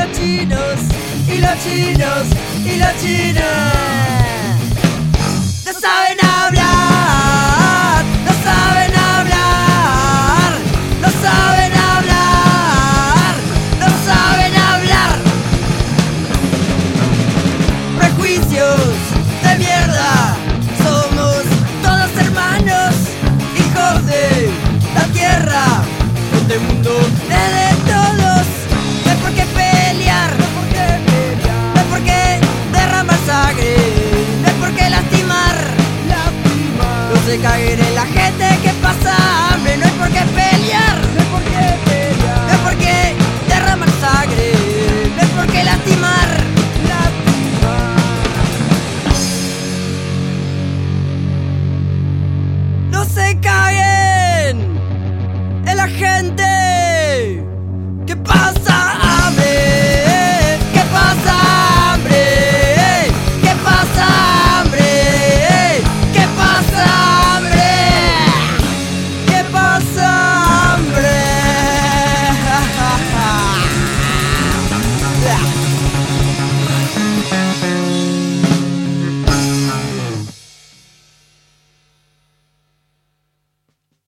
chinos, y los chinos, y los chinos no saben hablar, no saben hablar, no saben hablar, no saben hablar. Prejuicios de mierda, somos todos hermanos, hijos de la tierra, donde el mundo es de todos. No hay por qué pelear, no hay por qué derramar sangre, no hay por qué lastimar, no se caguen